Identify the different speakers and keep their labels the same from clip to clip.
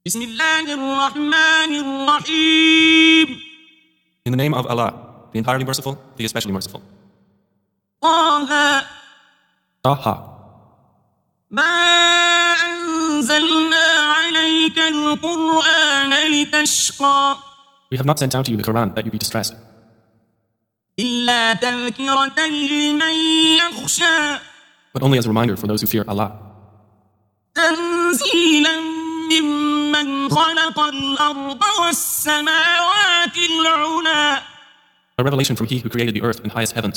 Speaker 1: بسم الله الرحمن الرحيم.
Speaker 2: In the name of Allah, the entirely merciful, the especially merciful.
Speaker 1: طه
Speaker 2: Taha.
Speaker 1: ما أنزلنا عليك القرآن لتشقى
Speaker 2: We have not sent down to you the Quran that you be distressed,
Speaker 1: إلا تذكرة لمن يخشى
Speaker 2: but only as a reminder for those who fear Allah.
Speaker 1: تنزيلا ممن خلق الأرض والسماوات العلى
Speaker 2: A revelation from He who created the earth and highest heavens.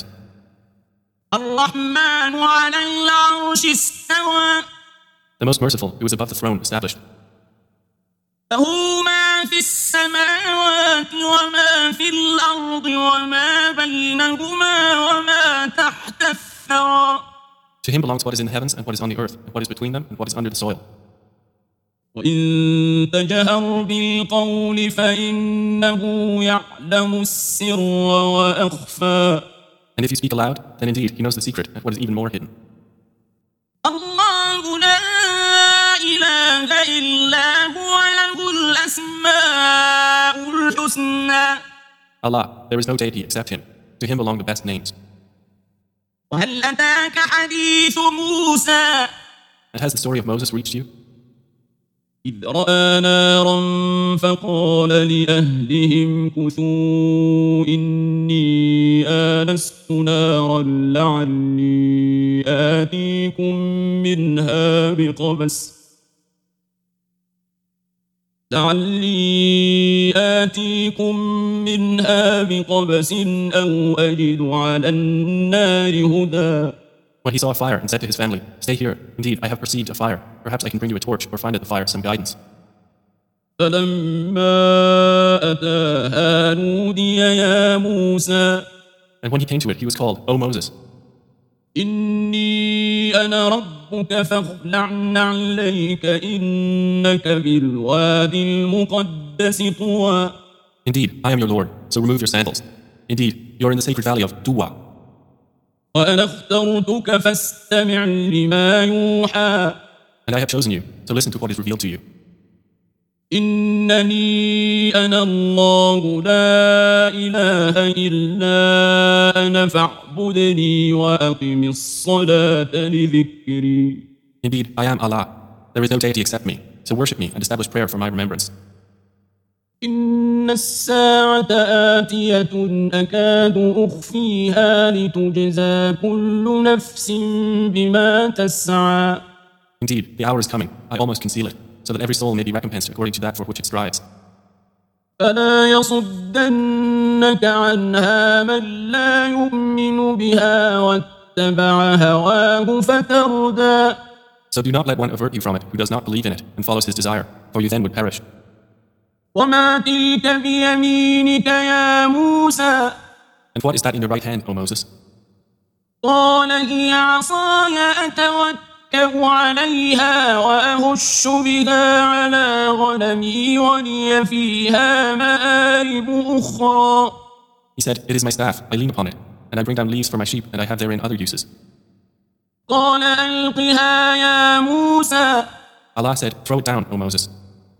Speaker 1: الرحمن على العرش استوى
Speaker 2: The most merciful, who is above the throne, established.
Speaker 1: له ما في السماوات وما في الأرض وما بينهما وما تحت الثرى
Speaker 2: To Him belongs what is in the heavens and what is on the earth, and what is between them and what is under the soil.
Speaker 1: وإن تجهر بالقول فإنه يعلم السر وأخفى
Speaker 2: And if you speak aloud, then indeed He knows the secret and what is even more hidden.
Speaker 1: الله لا إله إلا هو له الأسماء الحسنى
Speaker 2: Allah, there is no deity except Him. To Him belong the best names.
Speaker 1: وهل أتاك حديث موسى
Speaker 2: And has the story of Moses reached you?
Speaker 1: إذ رأى نارا فقال لأهلهم كثوا إني آنست نارا لعلي آتيكم منها بقبس أو أجد على النار هدى
Speaker 2: When he saw a fire and said to his family, "Stay here. Indeed, I have perceived a fire. Perhaps I can bring you a torch or find at the fire some guidance."
Speaker 1: فلما أتاها نودي يا موسى
Speaker 2: And when he came to it, he was called, "O Moses,
Speaker 1: إني أنا ربك فاخلع عليك إنك بالوادي المقدس طوى
Speaker 2: indeed, I am your Lord, so remove your sandals. Indeed, you are in the sacred valley of Tuwa,
Speaker 1: وأنا اخترتك فاستمع لما يوحى
Speaker 2: and I have chosen you, so listen to what is revealed to you.
Speaker 1: إنني أنا الله لا إله إلا أنا فاعبدني وأقم الصلاة لذكري
Speaker 2: Indeed, I am Allah. There is no deity except me, so worship me and establish prayer for my remembrance.
Speaker 1: إن الساعة آتية أكاد أخفيها لتجزى كل نفس بما تسعى
Speaker 2: Indeed, the hour is coming. I almost conceal it, so that every soul may be recompensed according to that for which it strives.
Speaker 1: فلا يصدنك عنها من لا يؤمن بها واتبع هواه فتردى
Speaker 2: So do not let one avert you from it who does not believe in it and follows his desire, for you then would perish.
Speaker 1: وما تلك بيمينك يا موسى
Speaker 2: And what is that in your right hand, O Moses?
Speaker 1: قال هي عصاي أتوكأ عليها وأهش بها على غنمي ولي فيها مآرب أخرى
Speaker 2: He said, "It is my staff, I lean upon it, and I bring down leaves for my sheep, and I have therein other uses."
Speaker 1: قال ألقها يا موسى
Speaker 2: Allah said, "Throw it down, O Moses."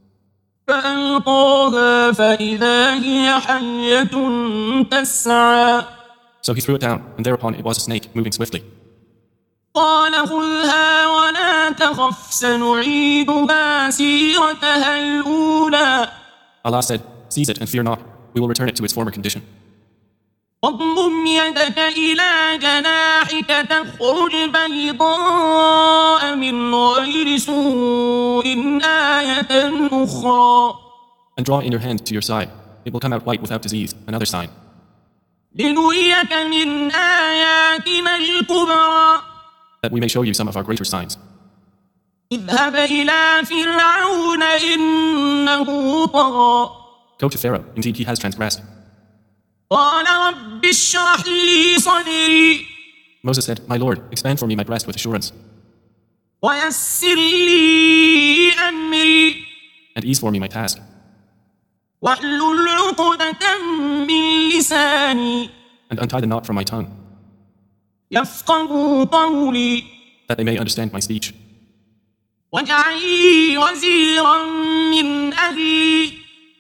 Speaker 1: فألقاها فإذا هي حية تسعى
Speaker 2: So he threw it down, and thereupon it was a snake moving swiftly.
Speaker 1: قال خذها ولا تخف سنعيدها سيرتها الأولى
Speaker 2: Allah said, "Seize it and fear not. We will return it to its former condition."
Speaker 1: واضمم يدك إلى جناحك تخرج بيضاء من غير سوء آية أخرى
Speaker 2: And draw in your hand to your side. It will come out white without disease, another sign,
Speaker 1: لنريك من آياتنا الكبرى
Speaker 2: that we may show you some of our greater signs.
Speaker 1: اذهب إلى فرعون إنه طغى
Speaker 2: Go to Pharaoh, indeed he has transgressed.
Speaker 1: قال رب اشرح لي صدري
Speaker 2: Moses said, "My Lord, expand for me my breast with assurance,
Speaker 1: ويسر لي أمري
Speaker 2: and ease for me my task,
Speaker 1: واحلل عقدة من لساني
Speaker 2: and untie the knot from my tongue,
Speaker 1: يفقهوا قولي
Speaker 2: that they may understand my speech.
Speaker 1: واجعل لي وزيرا من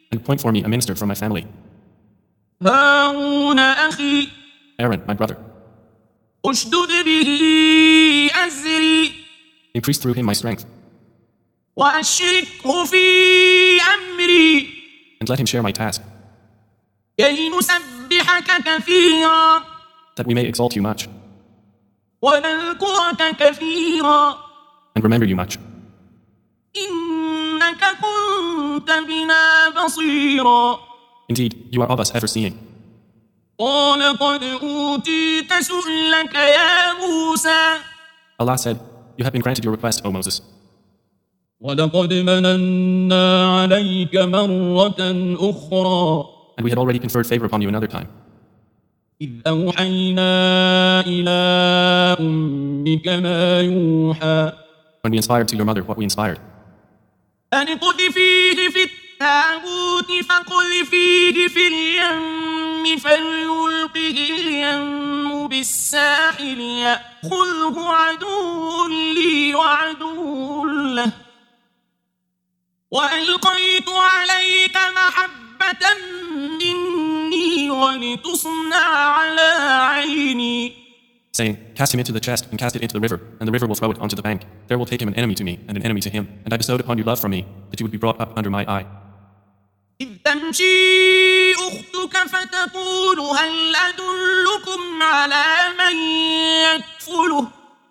Speaker 2: and appoint for me a minister from my family,
Speaker 1: هارون أخي
Speaker 2: Aaron, my brother.
Speaker 1: اشدد به أزري
Speaker 2: Increase through him my strength,
Speaker 1: وأشركه في أمري
Speaker 2: and let him share my task,
Speaker 1: كي نسبحك كثيرا
Speaker 2: that we may exalt you much,
Speaker 1: ونذكرك كثيرا
Speaker 2: and remember you much.
Speaker 1: إنك كنت بنا بصيرا
Speaker 2: Indeed, you are of us ever-seeing.
Speaker 1: قال قد أوتيت سؤلك يا موسى
Speaker 2: Allah said, you have been granted your request, O Moses.
Speaker 1: ولقد مننا عليك مرة أخرى
Speaker 2: And we had already conferred favor upon you another time,
Speaker 1: إذ أوحينا إلى أمك ما يوحى
Speaker 2: when we inspired to your mother what we inspired,
Speaker 1: أن اقذفيه في التابوت فاقذفيه في اليم فليلقه اليم بالساحل يأخذه عدو لي وعدو له وألقيت عليك محبة مني ولتصنع على عيني
Speaker 2: saying, cast him into the chest and cast it into the river, and the river will throw it onto the bank. There will take him an enemy to me and an enemy to him, and I bestowed upon you love from me, that you would be brought up under my eye.
Speaker 1: إذ تمشي أختك فتقول هل أدلكم على من يكفله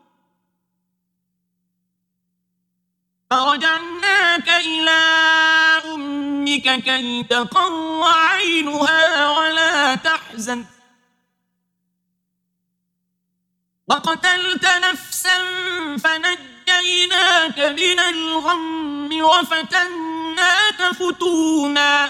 Speaker 1: فرجعناك إلى أمك كي تقر عينها ولا تحزن وقتلت نفسا فنجيناك من الغم وفتناك فتونا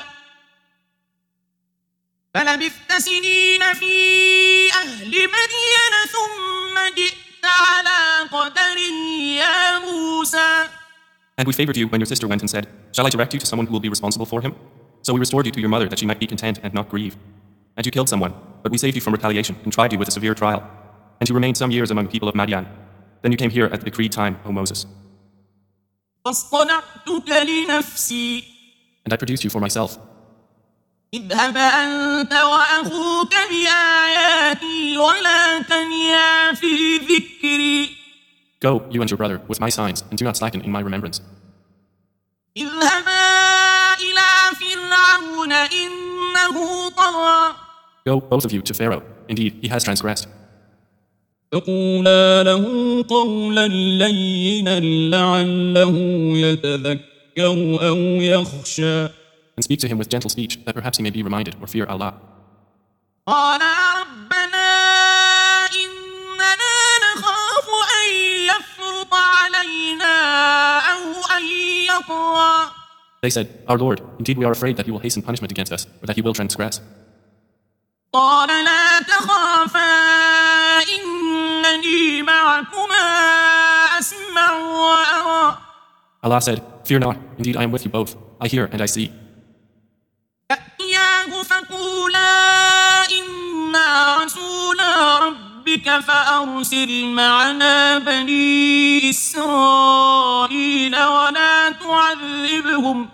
Speaker 1: فلبثت سنين في أهل مدين ثم جئت على قدر يا موسى
Speaker 2: And we favored you when your sister went and said, shall I direct you to someone who will be responsible for him? So we restored you to your mother that she might be content and not grieve. And you killed someone, but we saved you from retaliation and tried you with a severe trial. And you remained some years among the people of Madian. Then you came here at the decreed time, O Moses.
Speaker 1: فاصطنعتك لنفسي
Speaker 2: And I produced you for myself.
Speaker 1: اذهب أنت وأخوك بآياتي ولا تنيا في ذكري
Speaker 2: Go, you and your brother, with my signs, and do not slacken in my remembrance.
Speaker 1: اذهبا إلى فرعون إنه طغى
Speaker 2: Go, both of you, to Pharaoh. Indeed, he has transgressed.
Speaker 1: فقولا له قولا لينا لعله يتذكر أو يخشى
Speaker 2: And speak to him with gentle speech, that perhaps he may be reminded or fear Allah.
Speaker 1: قال ربنا إننا نخاف أن يفرط علينا أو أن يطغى
Speaker 2: They said, Our Lord, indeed we are afraid that he will hasten punishment against us, or that he will transgress.
Speaker 1: قال لا تخافا إنني معكما أسمع وأرى
Speaker 2: Allah said, Fear not, indeed I am with you both. I hear and I see.
Speaker 1: فأتياه فقولا إنا رسولا ربك فأرسل معنا بني إسرائيل ولا تعذبهم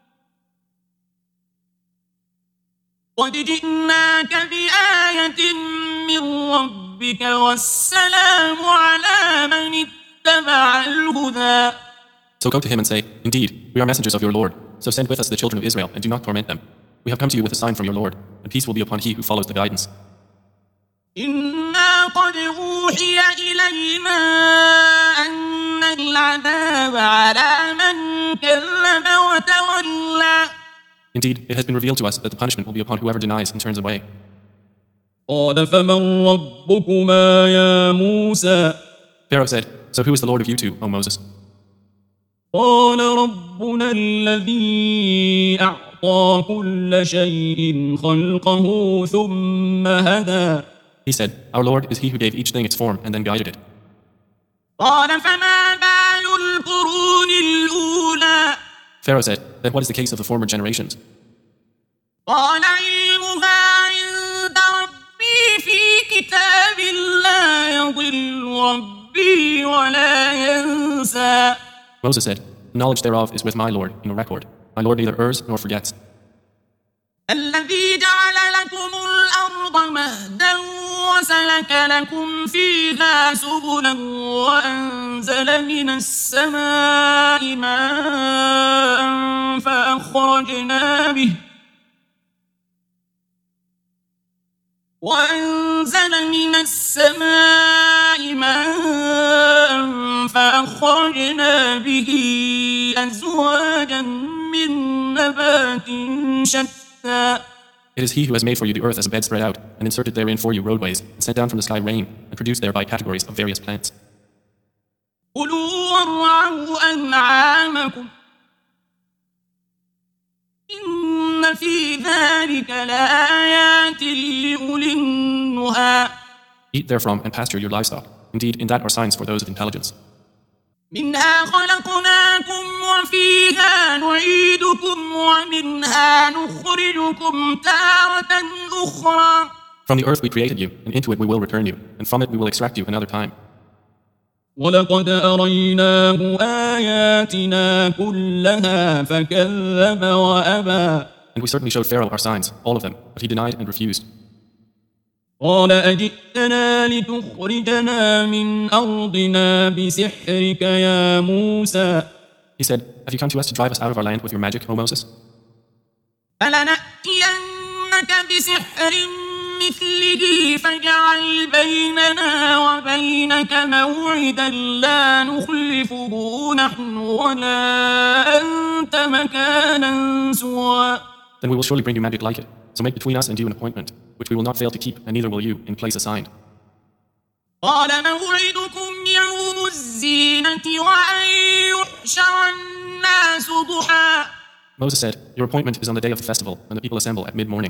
Speaker 1: قد جئناك بآية من ربك والسلام على من اتبع الهدى
Speaker 2: So go to him and say, Indeed, we are messengers of your Lord. So send with us the children of Israel and do not torment them. We have come to you with a sign from your Lord, and peace will be upon he who follows the guidance.
Speaker 1: إنا قد أوحي إلينا أن العذاب على من كذب وتولى
Speaker 2: Indeed, it has been revealed to us that the punishment will be upon whoever denies and turns away.
Speaker 1: قال فمن ربكما يا موسى
Speaker 2: Pharaoh said, So who is the Lord of you two, O Moses?
Speaker 1: قال ربنا الذي أعطى كل شيء خلقه ثم هدى
Speaker 2: He said, Our Lord is he who gave each thing its form and then guided it.
Speaker 1: قال فما بال القرون الأولى
Speaker 2: Pharaoh said, Then what is the case of the former generations?
Speaker 1: قال علمها عند ربي في كتاب لا يضل ربي ولا ينسى
Speaker 2: Moses said, Knowledge thereof is with my Lord in a record. My Lord neither errs nor forgets.
Speaker 1: الذي جعل لكم الأرض مهدا وسلك لكم فيها سبلا وأنزل من السماء ماء فأخرجنا به أزواجا من نبات شتى.
Speaker 2: It is He who has made for you the earth as a bed spread out, and inserted therein for you roadways, and sent down from the sky rain, and produced thereby categories of various plants.
Speaker 1: كلوا وارعوا أنعامكم إن في ذلك لآيات لأولي النهى.
Speaker 2: Eat therefrom and pasture your livestock. Indeed, in that are signs for those of intelligence.
Speaker 1: منها خلقناكم وفيها نعيدكم ومنها نخرجكم تارة أخرى.
Speaker 2: From the earth we created you, and into it we will return you, and from it we will extract you another time.
Speaker 1: ولقد أريناه آياتنا كلها فكذب وأبى.
Speaker 2: And we certainly showed Pharaoh our signs, all of them, but he denied and refused.
Speaker 1: قال أجئتنا لتخرجنا من أرضنا بسحرك يا موسى.
Speaker 2: He said, have you come to us to drive us out of our land with your magic, O Moses?
Speaker 1: فلنأتينك بسحر مثله فاجعل بيننا وبينك موعدا لا نخلفه نحن ولا أنت مكانا سوى.
Speaker 2: Then we will surely bring you magic like it. So make between us and you an appointment, which we will not fail to keep, and neither will you, in place assigned.
Speaker 1: قال موعدكم يوم الزينة وأن يحشر الناس ضحى.
Speaker 2: Moses said, your appointment is on the day of the festival, when the people assemble at mid-morning.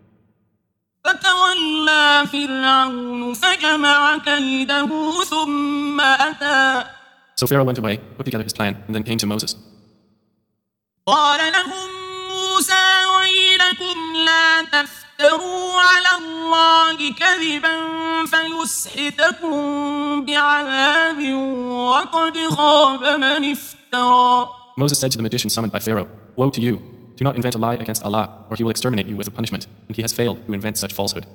Speaker 1: فتولى فرعون فجمع كيده ثم أتى.
Speaker 2: So Pharaoh went away, put together his plan, and then came to Moses.
Speaker 1: قال لهم موسى ويلكم لا تفتروا على الله كذبا فيسحتكم بعذاب وقد خاب من افترى.
Speaker 2: Moses said to the magician summoned by Pharaoh, woe to you! Do not invent a lie against Allah, or he will exterminate you with a punishment, and he has failed who invents such falsehood.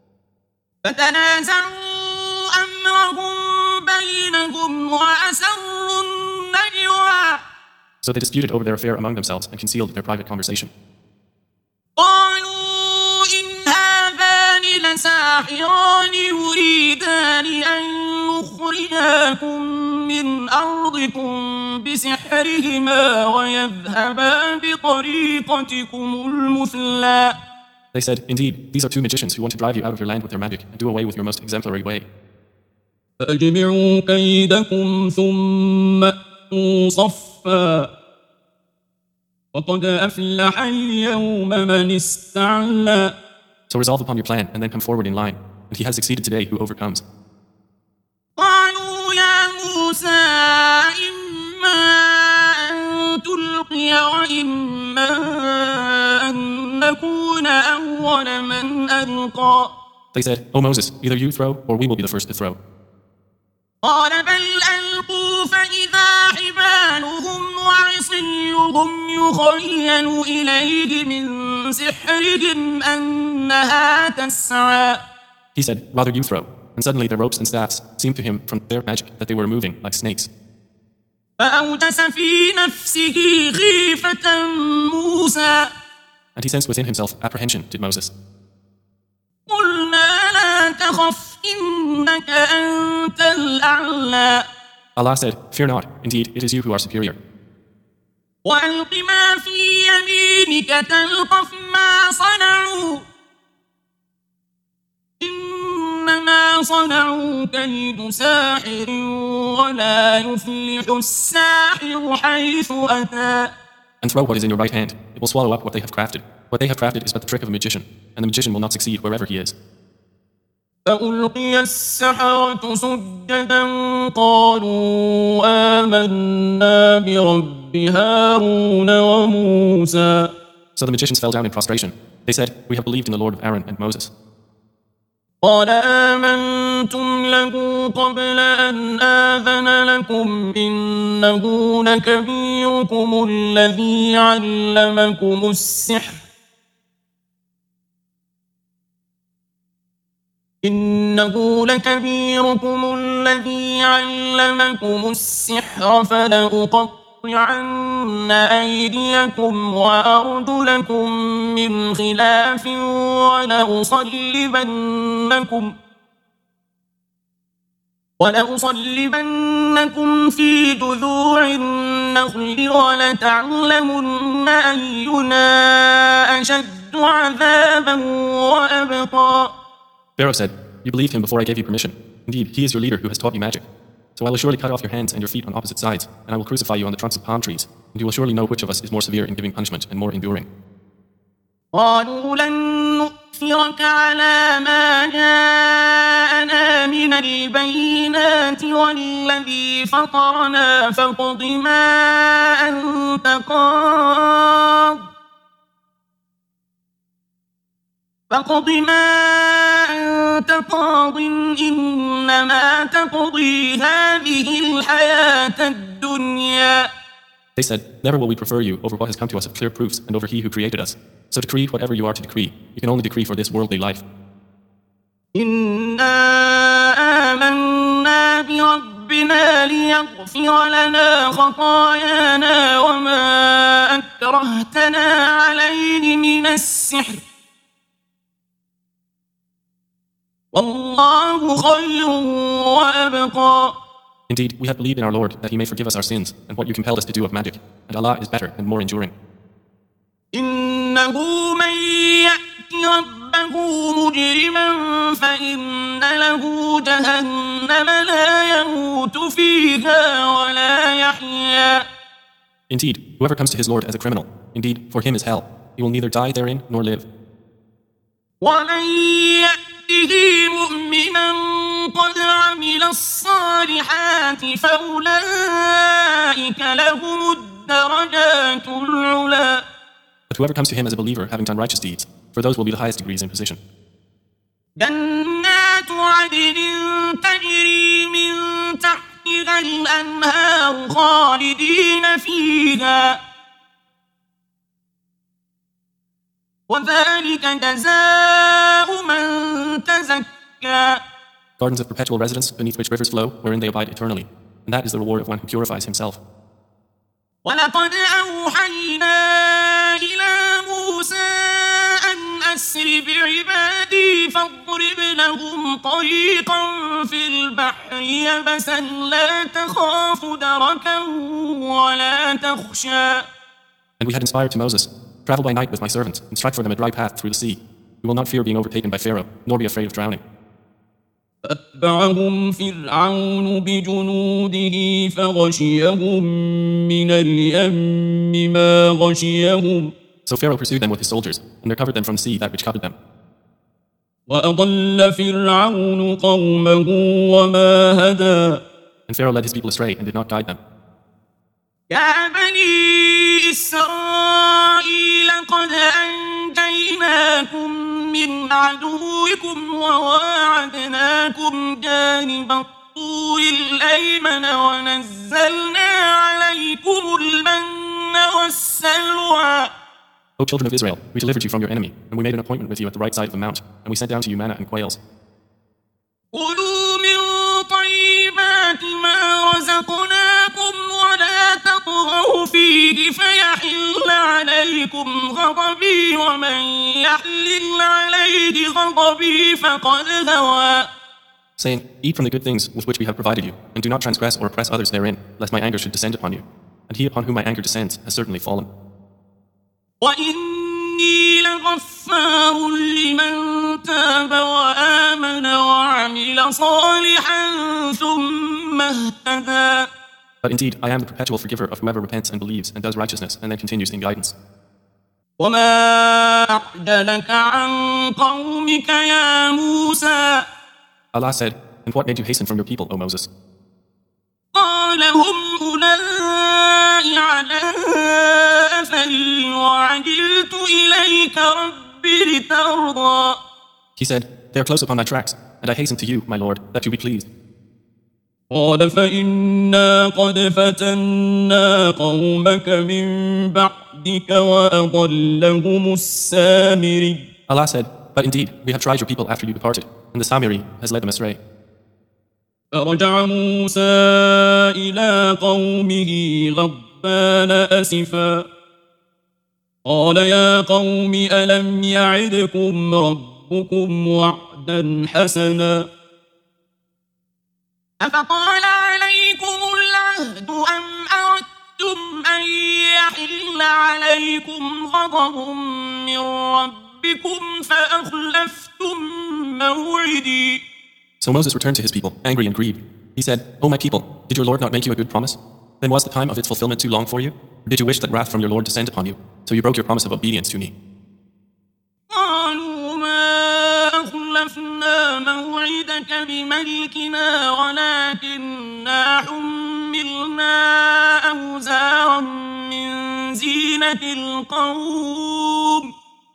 Speaker 1: فتنازعوا أمرهم بينهم وأسروا النجوى.
Speaker 2: So they disputed over their affair among themselves and concealed their private conversation.
Speaker 1: قالوا إن هذان لساحران يريدان أن يخرجاكم من أرضكم بسحرهما ويذهبا بطريقتكم المثلى.
Speaker 2: They said, indeed, these are two magicians who want to drive you out of your land with their magic and do away with your most exemplary way.
Speaker 1: فأجمعوا كيدكم ثم أتوا صفا وقد أفلح اليوم من استعلى.
Speaker 2: So resolve upon your plan and then come forward in line, and he has succeeded today who overcomes.
Speaker 1: قالوا يا موسى إما أن تلقي وإما أن نكون أول من ألقى.
Speaker 2: They said, O Moses, either you throw or we will be the first to throw.
Speaker 1: قال بل ألقوا فإذا حبالهم وعصيهم يخيل إليه من سحرهم أنها تسعى.
Speaker 2: He said, rather you throw. And suddenly their ropes and staffs seemed to him from their magic that they were moving like snakes.
Speaker 1: فأوجس في نفسه خيفة موسى.
Speaker 2: And he sensed within himself apprehension, did Moses.
Speaker 1: قلنا لا تخف إنك أنت الأعلى.
Speaker 2: Allah said, fear not, indeed it is you who are superior.
Speaker 1: وألق ما في يمينك تلقف ما صنعوا إنما صنعوا كيد ساحر ولا يفلح الساحر حيث أتى.
Speaker 2: And throw what is in your right hand. It will swallow up what they have crafted. What they have crafted is but the trick of a magician, and the magician will not succeed wherever he is.
Speaker 1: فألقي السحرة سجدا قالوا آمنا برب هارون وموسى.
Speaker 2: So the magicians fell down in prostration. They said, we have believed in the Lord of Aaron and Moses.
Speaker 1: قال آمنتم له قبل أن آذن لكم إنه لكبيركم الذي علمكم السحر إنه لكبيركم الذي علمكم السحر فلأقطعن أيديكم وأرجلكم من خلاف ولأصلبنكم في جذوع النخل ولتعلمن أينا أشد عذابا وأبقى.
Speaker 2: Pharaoh said, "You believed him before I gave you permission. Indeed, he is your leader who has taught you magic. So I will surely cut off your hands and your feet on opposite sides, and I will crucify you on the trunks of palm trees, and you will surely know which of us is more severe in giving punishment and more enduring."
Speaker 1: قالوا لن نؤثرك على ما جاءنا من البينات والذي فطرنا فاقض ما أنت قاض إنما تقضي هذه الحياة الدنيا.
Speaker 2: They said, "Never will we prefer you over what has come to us of clear proofs and over he who created us. So decree whatever you are to decree. You can only decree for this worldly life."
Speaker 1: إنا آمنا بربنا ليغفر لنا خطايانا وما أكرهتنا عليه من السحر والله خير وأبقى.
Speaker 2: Indeed, we have believed in our Lord that he may forgive us our sins and what you compelled us to do of magic, and Allah is better and more enduring.
Speaker 1: إنه من يأت ربه مجرما فإن له جهنم لا يموت فيها ولا يحيا.
Speaker 2: Indeed, whoever comes to his Lord as a criminal, indeed, for him is hell. He will neither die therein nor live.
Speaker 1: ومن يأته مؤمنا قد عمل الصالحات فأولئك لهم الدرجات العلى.
Speaker 2: But whoever comes to him as a believer having done righteous deeds, for those will be the highest degrees in position.
Speaker 1: جنات عدن تجري من تحتها الأنهار خالدين فيها وذلك جزاء من تزكى.
Speaker 2: Gardens of perpetual residence beneath which rivers flow, wherein they abide eternally. And that is the reward of one who purifies himself.
Speaker 1: ولقد أوحينا إلى موسى أن أسر بعبادي فاضرب لهم طريقا في البحر يبسا لا تخاف دركا ولا تخشى.
Speaker 2: And we had inspired to Moses, "Travel by night with my servants, and strike for them a dry path through the sea. You will not fear being overtaken by Pharaoh, nor be afraid of drowning."
Speaker 1: فأتبعهم فرعون بجنوده فغشيهم من اليم ما غشيهم.
Speaker 2: So Pharaoh pursued them with his soldiers, and there covered them from the sea that which covered them.
Speaker 1: وأضل فرعون قومه وما هدى.
Speaker 2: And Pharaoh led his people astray and did not guide them.
Speaker 1: يا بني إسرائيل قد أنجيناكم من عدوكم وواعدناكم جانب الطور الأيمن ونزلنا عليكم المن والسلوى.
Speaker 2: O children of Israel, we delivered you from your enemy, and we made an appointment with you at the right side of the mount, and we sent down to you manna and quails.
Speaker 1: كلوا من طيبات ما رزقناكم ولا تطغوا فيه فيحل عليكم غضبي ومن يحلل عليه غضبي فقد هوى.
Speaker 2: Saying, "Eat from the good things with which we have provided you, and do not transgress or oppress others therein, lest my anger should descend upon you. And he upon whom my anger descends has certainly fallen."
Speaker 1: وإني لغفار لمن تاب وآمن وعمل صالحا ثم اهتدى.
Speaker 2: But indeed, I am the perpetual forgiver of whoever repents and believes and does righteousness and then continues in guidance.
Speaker 1: وما أعجلك عن قومك يا موسى.
Speaker 2: Allah said, "And what made you hasten from your people, O Moses?"
Speaker 1: قال هم أولئك على أثري وعجلت إليك ربي لترضى.
Speaker 2: He said, "They are close upon thy tracks, and I hasten to you, my Lord, that you be pleased."
Speaker 1: قال فإنا قد فتنا قومك من بعدك وأضلهم السامري.
Speaker 2: Allah said, "But indeed, we have tried your people after you departed, and the Samiri has led them astray.
Speaker 1: فرجع موسى إلى قومه غضبان أسفا قال يا قوم ألم يعدكم ربكم وعدا حسنا أفطال عليكم العهد أم أردتم أن يحل عليكم غضب من ربكم فأخلفتم موعدي.
Speaker 2: So Moses returned to his people, angry and grieved. He said, O my people, did your Lord not make you a good promise? Then was the time of its fulfillment too long for you? Or did you wish that wrath from your Lord descend upon you? So you broke your promise of obedience to me.
Speaker 1: قالوا ما أخلفنا موعدك بملكنا ولكننا حملنا أوزارا من زينة القوم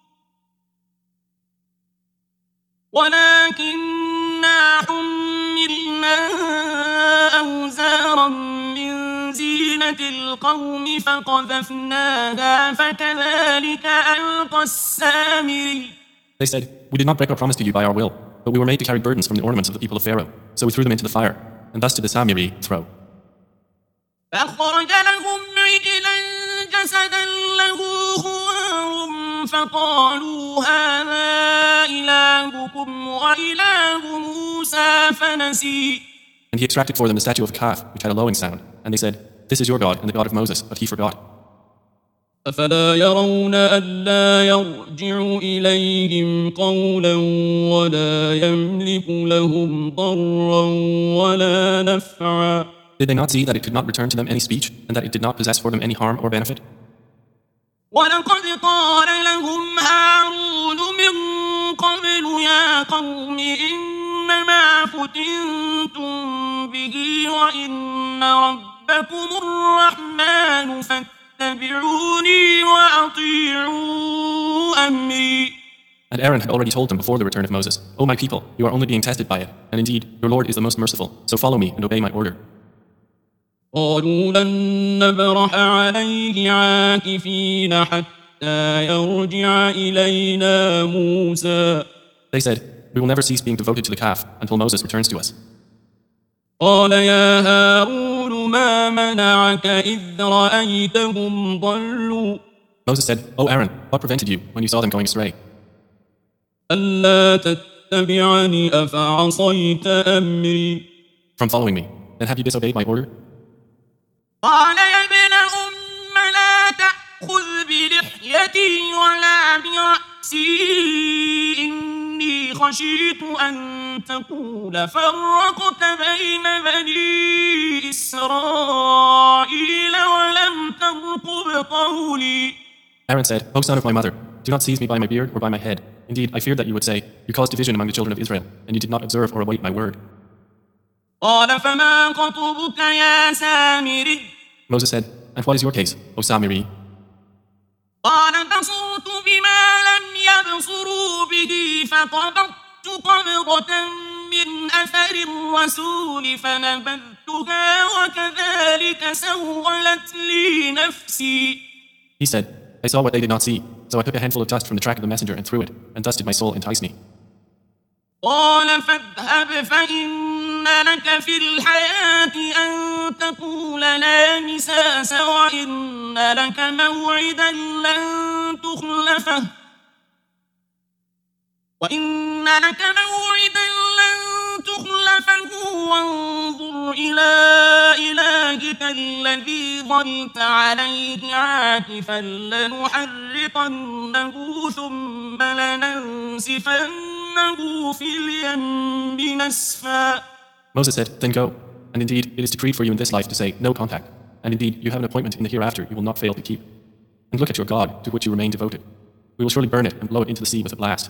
Speaker 1: فقذفناها فكذلك ألقى السامري.
Speaker 2: They said, we did not break our promise to you by our will, but we were made to carry burdens from the ornaments of the people of Pharaoh. So we threw them into the fire, and thus did the Samiri throw.
Speaker 1: فأخرج لهم عجلا جسدا له خوار فقالوا هذا إلهكم وإله موسى فنسي.
Speaker 2: And he extracted for them the statue of a calf, which had a lowing sound. And they said, this is your God and the God of Moses, but he forgot.
Speaker 1: أفلا يرون ألا يرجع إليهم قولا ولا يملك لهم ضرا ولا نفعا.
Speaker 2: Did they not see that it could not return to them any speech, and that it did not possess for them any harm or benefit?
Speaker 1: ولقد قال لهم هارون من قبل يا قوم إنما فتنتم به وإن ربكم الرحمن فاتبعوني وأطيعوا أمري.
Speaker 2: And Aaron had already told them before the return of Moses, O my people, you are only being tested by it, and indeed, your Lord is the most merciful, so follow me and obey my order.
Speaker 1: قالوا لن نبرح عليه عاكفين حتى يرجع إلينا موسى.
Speaker 2: They said, we will never cease being devoted to the calf until Moses returns to us.
Speaker 1: قال يا هارون ما منعك إذ رأيتهم ضلوا.
Speaker 2: Moses said, O Aaron, what prevented you when you saw them going astray?
Speaker 1: ألا تتبعني أفعصيت أمري.
Speaker 2: From following me, then have you disobeyed my order?
Speaker 1: قال يا ابن أم لا تأخذ بلحيتي ولا برأسي إني خشيت أن تقول فرقت بين بني إسرائيل ولم ترقب قولي.
Speaker 2: Aaron said, O son of my mother, do not seize me by my beard or by my head. Indeed, I feared that you would say, you caused division among the children of Israel, and you did not observe or await my word.
Speaker 1: قال فما خطبك يا سامري.
Speaker 2: Moses said, and what is your case, O Samiri?
Speaker 1: قال بصرت بما لم يبصروا به فقبضت قبضة من أثر الرسول فنبذتها وكذلك سولت لي نفسي.
Speaker 2: He said, I saw what they did not see, so I took a handful of dust from the track of the messenger and threw it, and thus did my soul entice me.
Speaker 1: قال فاذهب فإن لك في الحياة أن تقول لا مساس وإن لك موعدا لن تخلفه وانظر إلى إلهك الذي ظلت عليه عاكفا لنحرقنه ثم لننسفنه في اليم نسفا.
Speaker 2: Moses said, then go. And indeed, it is decreed for you in this life to say, no contact. And indeed, you have an appointment in the hereafter you will not fail to keep. And look at your God, to which you remain devoted. We will surely burn it and blow it into the sea with a blast.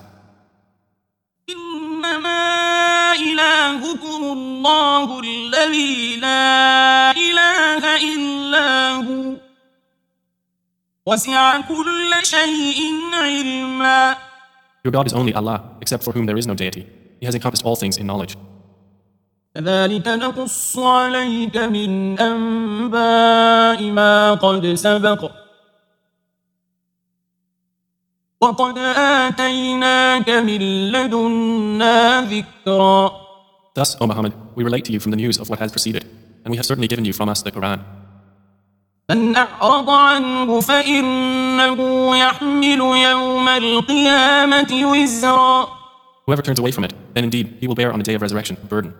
Speaker 1: إنما إلهكم الله الذي لا إله إلا هو وسع كل شيء علما.
Speaker 2: Your God is only Allah, except for whom there is no deity. He has encompassed all things in knowledge.
Speaker 1: كذلك نقص عليك من أنباء ما قد سبق وقد آتيناك من لدنا ذكرا.
Speaker 2: Thus, O Muhammad, we relate to you from the news of what has preceded, and we have certainly given you from us the Quran.
Speaker 1: من أعرض عنه فإنه يحمل يوم القيامة وزرا.
Speaker 2: Whoever turns away from it, then indeed he will bear on the day of resurrection a burden.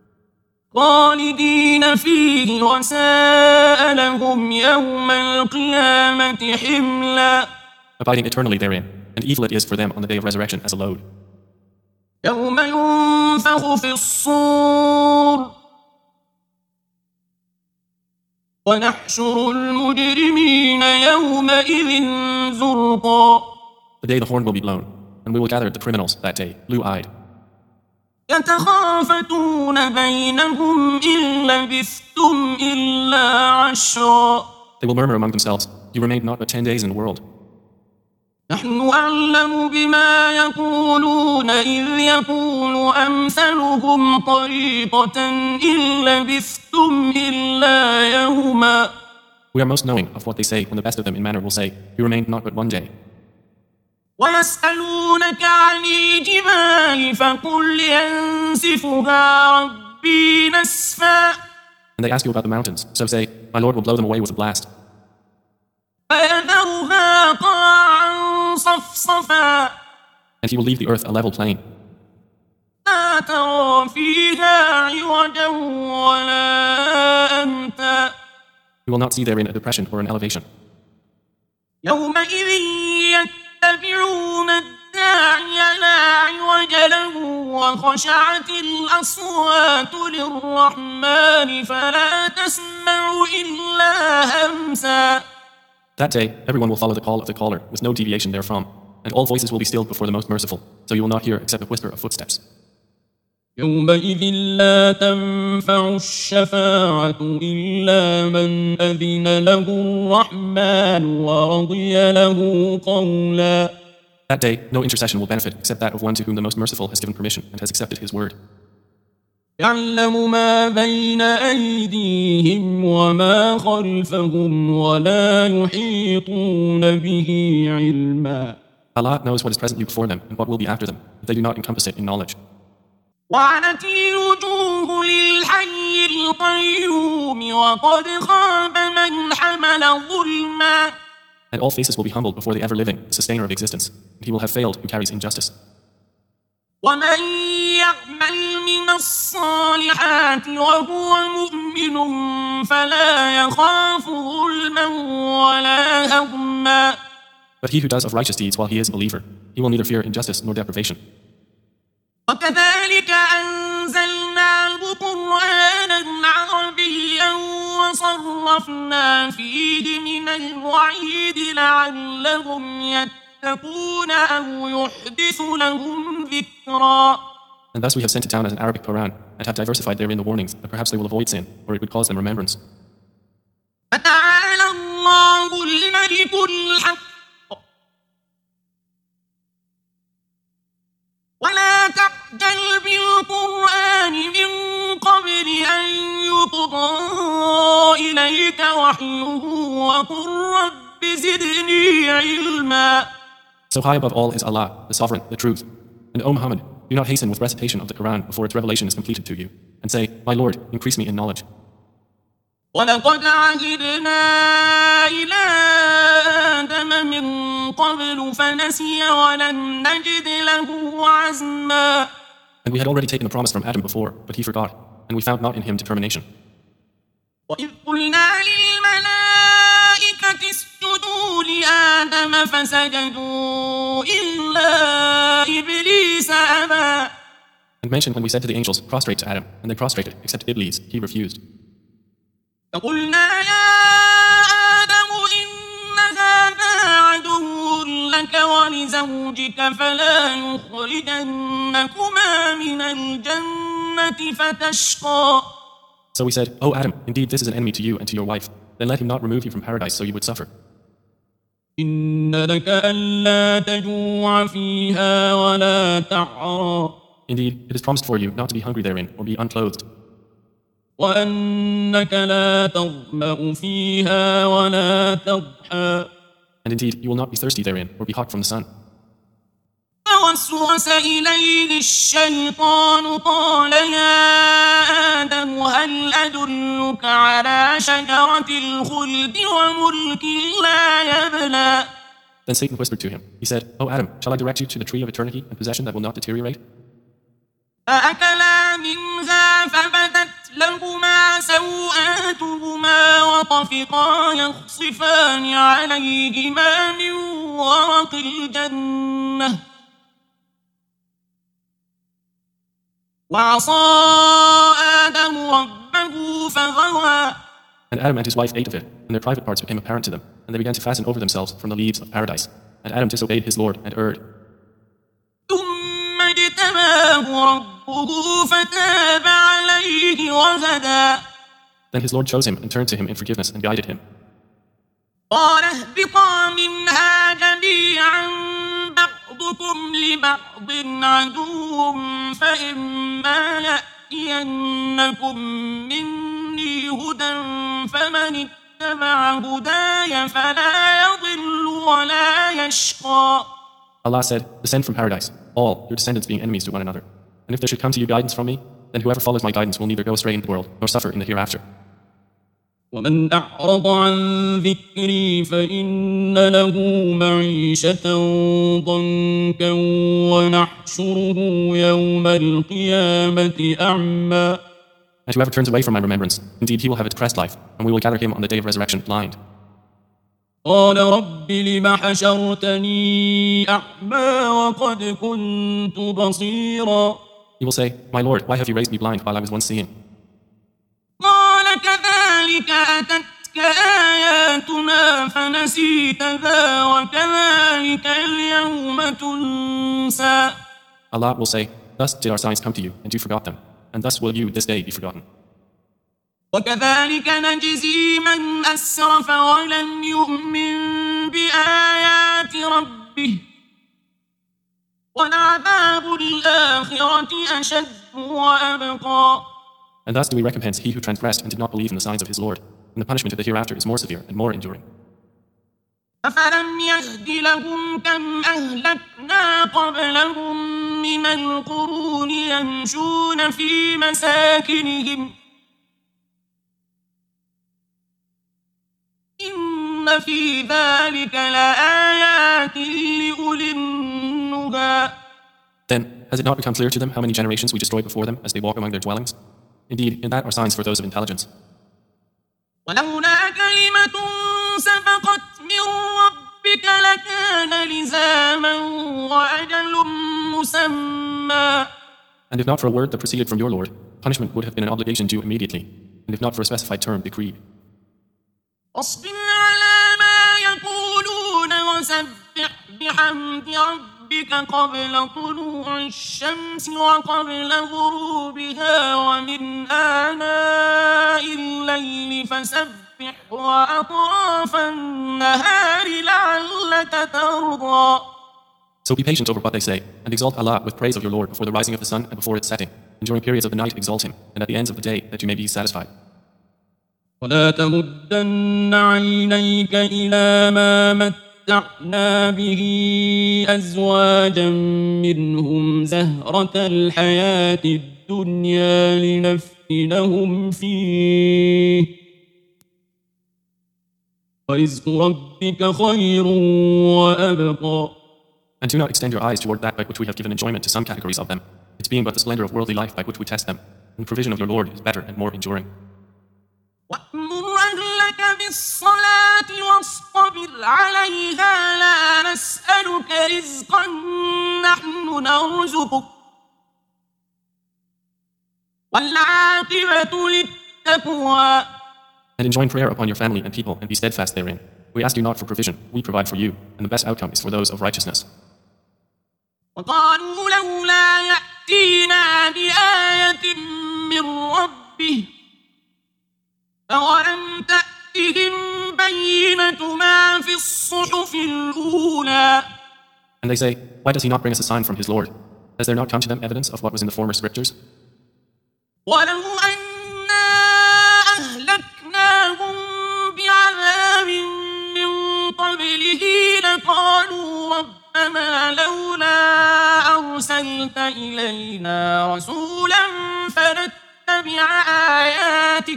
Speaker 1: خالدين فيه وساء لهم يوم القيامة حملا.
Speaker 2: Abiding eternally therein, and evil it is for them on the day of resurrection as a load.
Speaker 1: يوم ينفخ في الصور ونحشر المجرمين يومئذ زرقا.
Speaker 2: The day the horn will be blown, and we will gather the criminals that day, blue-eyed.
Speaker 1: يتخافتون بينهم إن لبثتم إلا عشرا.
Speaker 2: They will murmur among themselves, you remained not but 10 days in the world.
Speaker 1: نحن أعلم بما يقولون إذ يقول أمثلهم طريقة إن لبثتم إلا يوما.
Speaker 2: We are most knowing of what they say when the best of them in manner will say, you remained not but 1 day.
Speaker 1: ويسألونك عن الجبال فقل ينسفها ربي نسفا.
Speaker 2: And they ask you about the mountains, so say, my Lord will blow them away with a blast.
Speaker 1: فيذرها قاعا صفصفا.
Speaker 2: And he will leave the earth a level plain.
Speaker 1: لا ترى فيها عوجا ولا أمتا.
Speaker 2: You will not see therein a depression or an elevation.
Speaker 1: يومئذ يتبعون الداعي لا عوج له وخشعت الأصوات للرحمن فلا تسمع إلا همسا.
Speaker 2: That day, everyone will follow the call of the caller with no deviation therefrom, and all voices will be stilled before the Most Merciful, so you will not hear except a whisper of footsteps.
Speaker 1: يومئذ لا تنفع الشفاعة إلا من أذن له الرحمن ورضي له قولا.
Speaker 2: That day, no intercession will benefit except that of one to whom the Most Merciful has given permission and has accepted his word.
Speaker 1: يعلم ما بين أيديهم وما خلفهم ولا يحيطون به علما.
Speaker 2: Allah knows what is presently before them and what will be after them, but they do not encompass it in knowledge.
Speaker 1: وعنت الوجوه للحي القيوم وقد خاب من حمل ظلما.
Speaker 2: And all faces will be humbled before the ever-living, the sustainer of existence, and he will have failed who carries injustice.
Speaker 1: ومن يعمل من الصالحات وهو مؤمن فلا يخاف ظلما ولا هضما.
Speaker 2: But he who does of righteous deeds while he is a believer, he will neither fear injustice nor deprivation.
Speaker 1: وكذلك أنزلناه قرآنا عربيا وصرفنا فيه من الوعيد لعلهم يتقون أو يحدث لهم ذكرا.
Speaker 2: And thus we have sent it down as an Arabic Quran, and have diversified therein the warnings that perhaps they will avoid sin, or it would cause them remembrance.
Speaker 1: فتعالى الله الملك الحق ولا تعجل بالقرآن من قبل أن يقضى إليك وحيه وقل رب زدني علما.
Speaker 2: So high above all is Allah, the Sovereign, the Truth. And O Muhammad, do not hasten with recitation of the Quran before its revelation is completed to you, and say, my Lord, increase me in knowledge.
Speaker 1: ولقد عهدنا إلى آدم من قبل فنسي ولم نجد له عزما.
Speaker 2: And we had already taken the promise from Adam before, but he forgot, and we found not in him determination.
Speaker 1: وإذ قلنا للملائكة اسجدوا لآدم فسجدوا إلا إبليس أبى.
Speaker 2: And mention when we said to the angels, prostrate to Adam, and they prostrated, except Iblis, he refused.
Speaker 1: فقلنا يا آدم إن هذا عدو لك ولزوجك فلا يخرجنكما من الجنة فتشقى.
Speaker 2: So we said, O Adam, indeed this is an enemy to you and to your wife. Then let him not remove you from paradise so you would suffer.
Speaker 1: إن لك ألا تجوع فيها ولا تعرى.
Speaker 2: Indeed, it is promised for you not to be hungry therein or be unclothed.
Speaker 1: وأنك لا تظمأ فيها ولا تضحى.
Speaker 2: And indeed, you will not be thirsty therein or be hot from the sun.
Speaker 1: فوسوس إليه الشيطان قال يا آدم هل أدلك على شجرة الخلد وملك لا يبلى.
Speaker 2: Then Satan whispered to him. He said, "O Adam, shall I direct you to the tree of eternity and possession that will not deteriorate?"
Speaker 1: فأكلا منها فبدت لهما سوآتهما وطفقا يخصفان عليهما من ورق الجنة وعصى آدم ربه فغوى.
Speaker 2: And Adam and his wife ate of it, and their private parts became apparent to them, and they began to fasten over themselves from the leaves of paradise. And Adam disobeyed his Lord and erred.
Speaker 1: ثم اجتباه ربه فتاب عليه وهدى.
Speaker 2: Then his Lord chose him and turned to him in forgiveness and guided him.
Speaker 1: قال اهبطا منها جميعا بعضكم لبعض عدو فإما يأتينكم مني هدى فمن اتبع هداي فلا يضل ولا يشقى.
Speaker 2: Allah said, "Descend from paradise, all your descendants being enemies to one another. And if there should come to you guidance from me, then whoever follows my guidance will neither go astray in the world nor suffer in the hereafter.
Speaker 1: ومن أعرض عن ذكري فإن له معيشة ضنكا ونحشره يوم القيامة أعمى.
Speaker 2: And whoever turns away from my remembrance, indeed he will have a depressed life, and we will gather him on the day of resurrection blind."
Speaker 1: قال رب لم حشرتني أعمى وقد كنت بصيرا.
Speaker 2: He will say, "My Lord, why have you raised me blind while I was once seeing?"
Speaker 1: قال كذلك أتتك آياتنا فنسيتها وكذلك اليوم تنسى.
Speaker 2: Allah will say, "Thus did our signs come to you, and you forgot them, and thus will you this day be forgotten."
Speaker 1: وكذلك نجزي من أسرف ولم يؤمن بآيات ربه ولعذاب الآخرة أشد وأبقى.
Speaker 2: And thus do we recompense he who transgressed and did not believe in the signs of his Lord, and the punishment of the hereafter is more severe and more enduring.
Speaker 1: أفلم يهد لهم كم أهلكنا قبلهم من القرون يمشون في مساكنهم إن في ذلك لآيات لأولي النهى.
Speaker 2: Then, has it not become clear to them how many generations we destroyed before them as they walk among their dwellings? Indeed, in that are signs for those of intelligence.
Speaker 1: ولولا كلمة سبقت من ربك لكان لزاما وأجل مسمى.
Speaker 2: And if not for a word that proceeded from your Lord, punishment would have been an obligation due immediately, and if not for a specified term decreed.
Speaker 1: واصبر على ما يقولون وسبح بحمد ربك قبل طلوع الشمس وقبل غروبها ومن آناء الليل فسبح وأطراف النهار لعلك ترضى.
Speaker 2: So be patient over what they say, and exalt Allah with praise of your Lord before the rising of the sun and before its setting, and during periods of the night exalt Him, and at the ends of the day that you may be satisfied.
Speaker 1: ولا تمدن عينيك إلى ما متعنا به أزواجا منهم زهرة الحياة الدنيا لنفتنهم فيه ورزق ربك خير وأبقى.
Speaker 2: And do not extend your eyes toward that by which we have given enjoyment to some categories of them, its being but the splendor of worldly life by which we test them, and the provision of your Lord is better and more enduring.
Speaker 1: وأمر أهلك بالصلاة واصطبر عليها لا نسألك رزقا نحن نرزقك والعاقبة للتقوى.
Speaker 2: And enjoin prayer upon your family and people and be steadfast therein. We ask you not for provision, we provide for you, and the best outcome is for those of righteousness.
Speaker 1: وقالوا لولا يأتينا بآية من ربه أولم تأتهم بينة ما في الصحف الأولى.
Speaker 2: And they say, why does he not bring us a sign from his Lord? Has there not come to them evidence of what was in the former scriptures?
Speaker 1: ولو أنا أهلكناهم بعذاب من قبله لقالوا ربنا لولا أرسلت إلينا رسولا فنتبع آياتك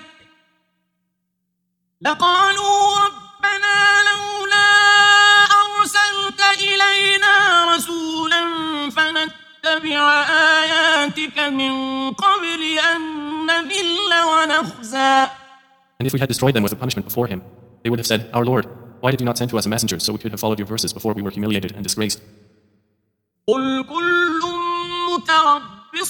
Speaker 1: لقالوا ربنا لولا أرسلت إلينا رسولا فنتبع آياتك من قبل أن نذل ونخزى.
Speaker 2: And if we had destroyed them with a punishment before him, they would have said, Our Lord, why did you not send to us a messenger so we could have followed your verses before we were humiliated and disgraced?
Speaker 1: قل كل متربص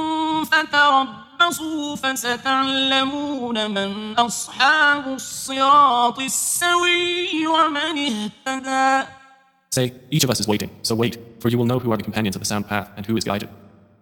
Speaker 1: فتربصوا فستعلمون من أصحاب الصراط السوي ومن اهتدى.
Speaker 2: Say, each of us is waiting, so wait, for you will know who are the companions of the sound path and who is guided.